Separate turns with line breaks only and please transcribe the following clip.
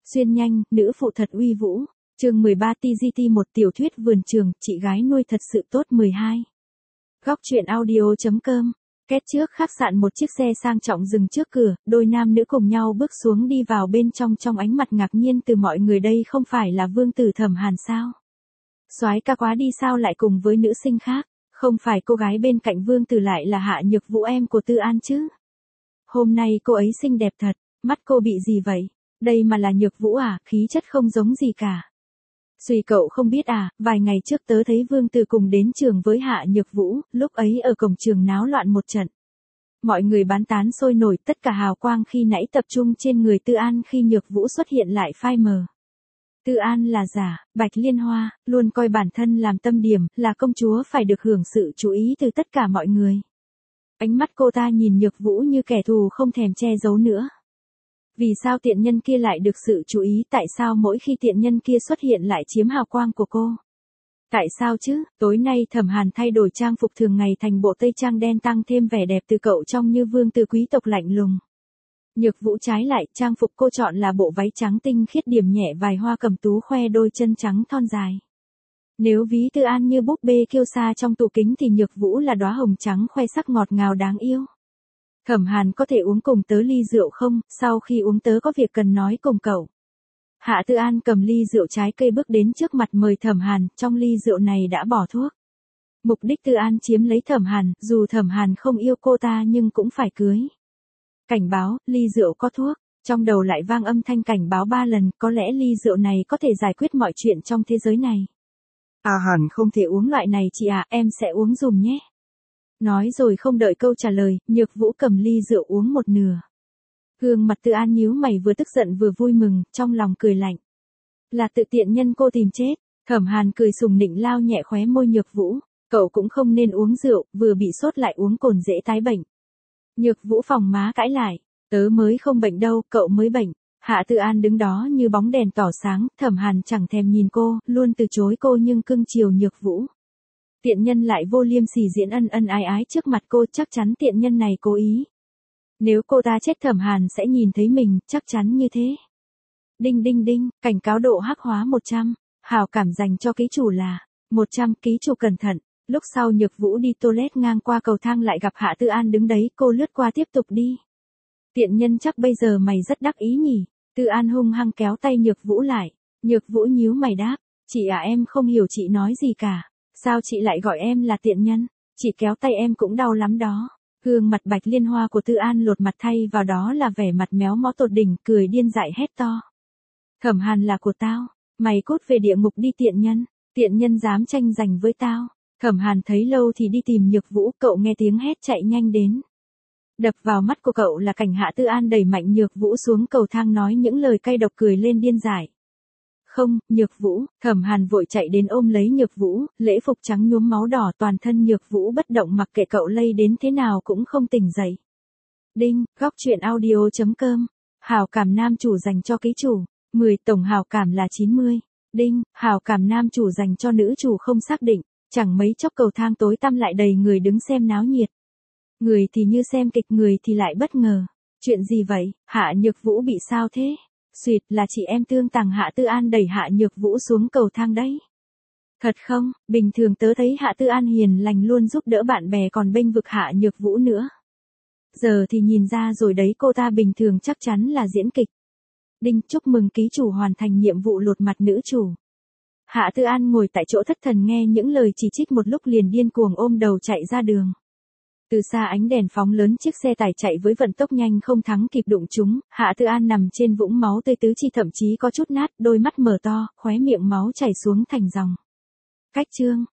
Xuyên nhanh, nữ phụ thật uy vũ. Chương 13 TGT, một tiểu thuyết vườn trường, chị gái nuôi thật sự tốt 12. Góc truyện audio.com. Két trước khách sạn, một chiếc xe sang trọng dừng trước cửa, đôi nam nữ cùng nhau bước xuống đi vào bên trong ánh mặt ngạc nhiên từ mọi người. Đây không phải là vương tử Thẩm Hàn sao? Soái ca quá đi, sao lại cùng với nữ sinh khác? Không phải cô gái bên cạnh vương tử lại là Hạ Nhược Vũ, em của Tư An chứ? Hôm nay cô ấy xinh đẹp thật, mắt cô bị gì vậy? Đây mà là Nhược Vũ à, khí chất không giống gì cả. Suy cậu không biết à, vài ngày trước tớ thấy Vương Tử cùng đến trường với Hạ Nhược Vũ, lúc ấy ở cổng trường náo loạn một trận. Mọi người bán tán sôi nổi, tất cả hào quang khi nãy tập trung trên người Tư An khi Nhược Vũ xuất hiện lại phai mờ. Tư An là giả, Bạch Liên Hoa, luôn coi bản thân làm tâm điểm, là công chúa phải được hưởng sự chú ý từ tất cả mọi người. Ánh mắt cô ta nhìn Nhược Vũ như kẻ thù không thèm che giấu nữa. Vì sao tiện nhân kia lại được sự chú ý, tại sao mỗi khi tiện nhân kia xuất hiện lại chiếm hào quang của cô? Tại sao chứ? Tối nay Thẩm Hàn thay đổi trang phục thường ngày thành bộ tây trang đen tăng thêm vẻ đẹp từ cậu trông như vương tử quý tộc lạnh lùng. Nhược Vũ trái lại, trang phục cô chọn là bộ váy trắng tinh khiết điểm nhẹ vài hoa cẩm tú khoe đôi chân trắng thon dài. Nếu ví Tư An như búp bê kiêu sa trong tủ kính thì Nhược Vũ là đóa hồng trắng khoe sắc ngọt ngào đáng yêu. Thẩm Hàn, có thể uống cùng tớ ly rượu không? Sau khi uống tớ có việc cần nói cùng cậu. Hạ Tư An cầm ly rượu trái cây bước đến trước mặt mời Thẩm Hàn, trong ly rượu này đã bỏ thuốc. Mục đích Tư An chiếm lấy Thẩm Hàn, dù Thẩm Hàn không yêu cô ta nhưng cũng phải cưới. Cảnh báo, ly rượu có thuốc, trong đầu lại vang âm thanh cảnh báo 3 lần, có lẽ ly rượu này có thể giải quyết mọi chuyện trong thế giới này. À Hàn không thể uống loại này chị à, em sẽ uống dùm nhé. Nói rồi không đợi câu trả lời, Nhược Vũ cầm ly rượu uống một nửa. Gương mặt Tư An nhíu mày, vừa tức giận vừa vui mừng, trong lòng cười lạnh. Là tự tiện nhân cô tìm chết. Thẩm Hàn cười sùng nịnh lao nhẹ khóe môi Nhược Vũ. Cậu cũng không nên uống rượu, vừa bị sốt lại uống cồn dễ tái bệnh. Nhược Vũ phòng má cãi lại. Tớ mới không bệnh đâu, cậu mới bệnh. Hạ Tư An đứng đó như bóng đèn tỏ sáng, Thẩm Hàn chẳng thèm nhìn cô, luôn từ chối cô nhưng cưng chiều Nhược Vũ. Tiện nhân lại vô liêm sỉ diễn ân ân ái ái trước mặt cô, chắc chắn tiện nhân này cố ý. Nếu cô ta chết Thẩm Hàn sẽ nhìn thấy mình, chắc chắn như thế. Đinh đinh đinh, cảnh cáo độ hắc hóa 100, hào cảm dành cho ký chủ là 100, ký chủ cẩn thận. Lúc sau Nhược Vũ đi toilet ngang qua cầu thang lại gặp Hạ Tư An đứng đấy, cô lướt qua tiếp tục đi. Tiện nhân, chắc bây giờ mày rất đắc ý nhỉ? Tư An hung hăng kéo tay Nhược Vũ lại. Nhược Vũ nhíu mày đáp, chị à, em không hiểu chị nói gì cả. Sao chị lại gọi em là tiện nhân? Chị kéo tay em cũng đau lắm đó. Gương mặt Bạch Liên Hoa của Tư An lột mặt, thay vào đó là vẻ mặt méo mó tột đỉnh, cười điên dại hét to. Thẩm Hàn là của tao, mày cút về địa ngục đi tiện nhân dám tranh giành với tao. Thẩm Hàn thấy lâu thì đi tìm Nhược Vũ, cậu nghe tiếng hét chạy nhanh đến. Đập vào mắt của cậu là cảnh Hạ Tư An đẩy mạnh Nhược Vũ xuống cầu thang nói những lời cay độc, cười lên điên dại. Không, Nhược Vũ, Thẩm Hàn vội chạy đến ôm lấy Nhược Vũ, lễ phục trắng nhuốm máu đỏ, toàn thân Nhược Vũ bất động mặc kệ cậu lay đến thế nào cũng không tỉnh dậy. Đinh, góc truyện audio.com. Hào cảm nam chủ dành cho ký chủ, 10, tổng hào cảm là 90. Đinh, hào cảm nam chủ dành cho nữ chủ không xác định, chẳng mấy chốc cầu thang tối tăm lại đầy người đứng xem náo nhiệt. Người thì như xem kịch, người thì lại bất ngờ. Chuyện gì vậy, Hạ Nhược Vũ bị sao thế? Xuyệt, là chị em Tương Tàng. Hạ Tư An đẩy Hạ Nhược Vũ xuống cầu thang đấy. Thật không, bình thường tớ thấy Hạ Tư An hiền lành, luôn giúp đỡ bạn bè còn bênh vực Hạ Nhược Vũ nữa. Giờ thì nhìn ra rồi đấy, cô ta bình thường chắc chắn là diễn kịch. Đinh, chúc mừng ký chủ hoàn thành nhiệm vụ lột mặt nữ chủ. Hạ Tư An ngồi tại chỗ thất thần nghe những lời chỉ trích một lúc liền điên cuồng ôm đầu chạy ra đường. Từ xa ánh đèn phóng lớn, chiếc xe tải chạy với vận tốc nhanh không thắng kịp đụng chúng. Hạ Tư An nằm trên vũng máu tươi, tứ chi thậm chí có chút nát, đôi mắt mở to, khóe miệng máu chảy xuống thành dòng. Cách chương